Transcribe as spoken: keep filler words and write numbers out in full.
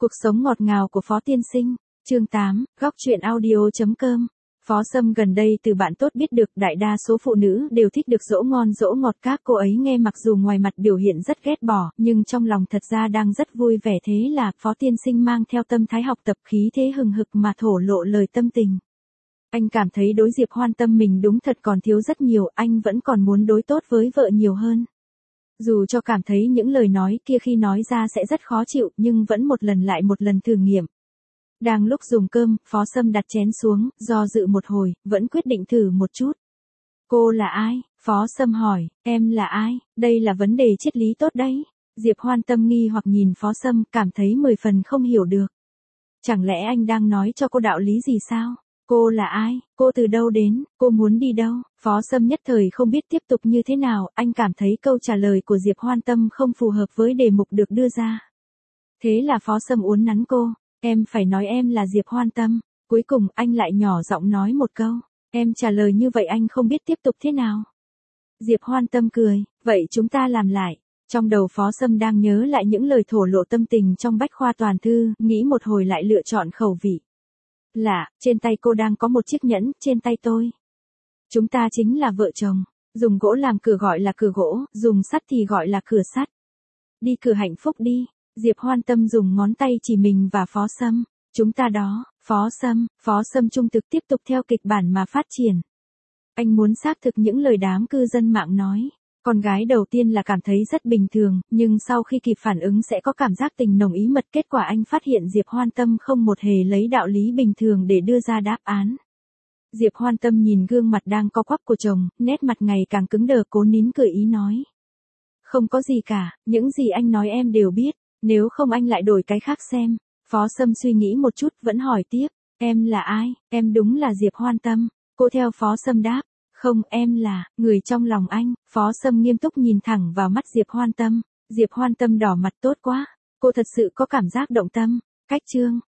Cuộc sống ngọt ngào của Phó Tiên Sinh, chương tám, góc truyện audio.com. Phó Sâm gần đây từ bạn tốt biết được đại đa số phụ nữ đều thích được dỗ ngon dỗ ngọt, các cô ấy nghe mặc dù ngoài mặt biểu hiện rất ghét bỏ, nhưng trong lòng thật ra đang rất vui vẻ. Thế là Phó Tiên Sinh mang theo tâm thái học tập, khí thế hừng hực mà thổ lộ lời tâm tình. Anh cảm thấy đối Diệp Hoan Tâm mình đúng thật còn thiếu rất nhiều, anh vẫn còn muốn đối tốt với vợ nhiều hơn. Dù cho cảm thấy những lời nói kia khi nói ra sẽ rất khó chịu, nhưng vẫn một lần lại một lần thử nghiệm. Đang lúc dùng cơm, Phó Sâm đặt chén xuống, do dự một hồi, vẫn quyết định thử một chút. Cô là ai? Phó Sâm hỏi, em là ai? Đây là vấn đề triết lý tốt đấy. Diệp Hoan Tâm nghi hoặc nhìn Phó Sâm, cảm thấy mười phần không hiểu được. Chẳng lẽ anh đang nói cho cô đạo lý gì sao? Cô là ai? Cô từ đâu đến? Cô muốn đi đâu? Phó Sâm nhất thời không biết tiếp tục như thế nào, anh cảm thấy câu trả lời của Diệp Hoan Tâm không phù hợp với đề mục được đưa ra. Thế là Phó Sâm uốn nắn cô, em phải nói em là Diệp Hoan Tâm. Cuối cùng anh lại nhỏ giọng nói một câu, em trả lời như vậy anh không biết tiếp tục thế nào. Diệp Hoan Tâm cười, vậy chúng ta làm lại. Trong đầu Phó Sâm đang nhớ lại những lời thổ lộ tâm tình trong bách khoa toàn thư, nghĩ một hồi lại lựa chọn khẩu vị. Lạ, trên tay cô đang có một chiếc nhẫn, trên tay tôi. Chúng ta chính là vợ chồng. Dùng gỗ làm cửa gọi là cửa gỗ, dùng sắt thì gọi là cửa sắt. Đi cửa hạnh phúc đi. Diệp Hoan Tâm dùng ngón tay chỉ mình và Phó Sâm. Chúng ta đó, Phó Sâm, Phó Sâm trung thực tiếp tục theo kịch bản mà phát triển. Anh muốn xác thực những lời đám cư dân mạng nói. Con gái đầu tiên là cảm thấy rất bình thường, nhưng sau khi kịp phản ứng sẽ có cảm giác tình nồng ý mật. Kết quả anh phát hiện Diệp Hoan Tâm không một hề lấy đạo lý bình thường để đưa ra đáp án. Diệp Hoan Tâm nhìn gương mặt đang co quắp của chồng, nét mặt ngày càng cứng đờ, cố nín cười ý nói. Không có gì cả, những gì anh nói em đều biết, nếu không anh lại đổi cái khác xem. Phó Sâm suy nghĩ một chút vẫn hỏi tiếp, em là ai? Em đúng là Diệp Hoan Tâm. Cô theo Phó Sâm đáp. Không, em là, người trong lòng anh. Phó Sâm nghiêm túc nhìn thẳng vào mắt Diệp Hoan Tâm. Diệp Hoan Tâm đỏ mặt, tốt quá. Cô thật sự có cảm giác động tâm. Cách chương.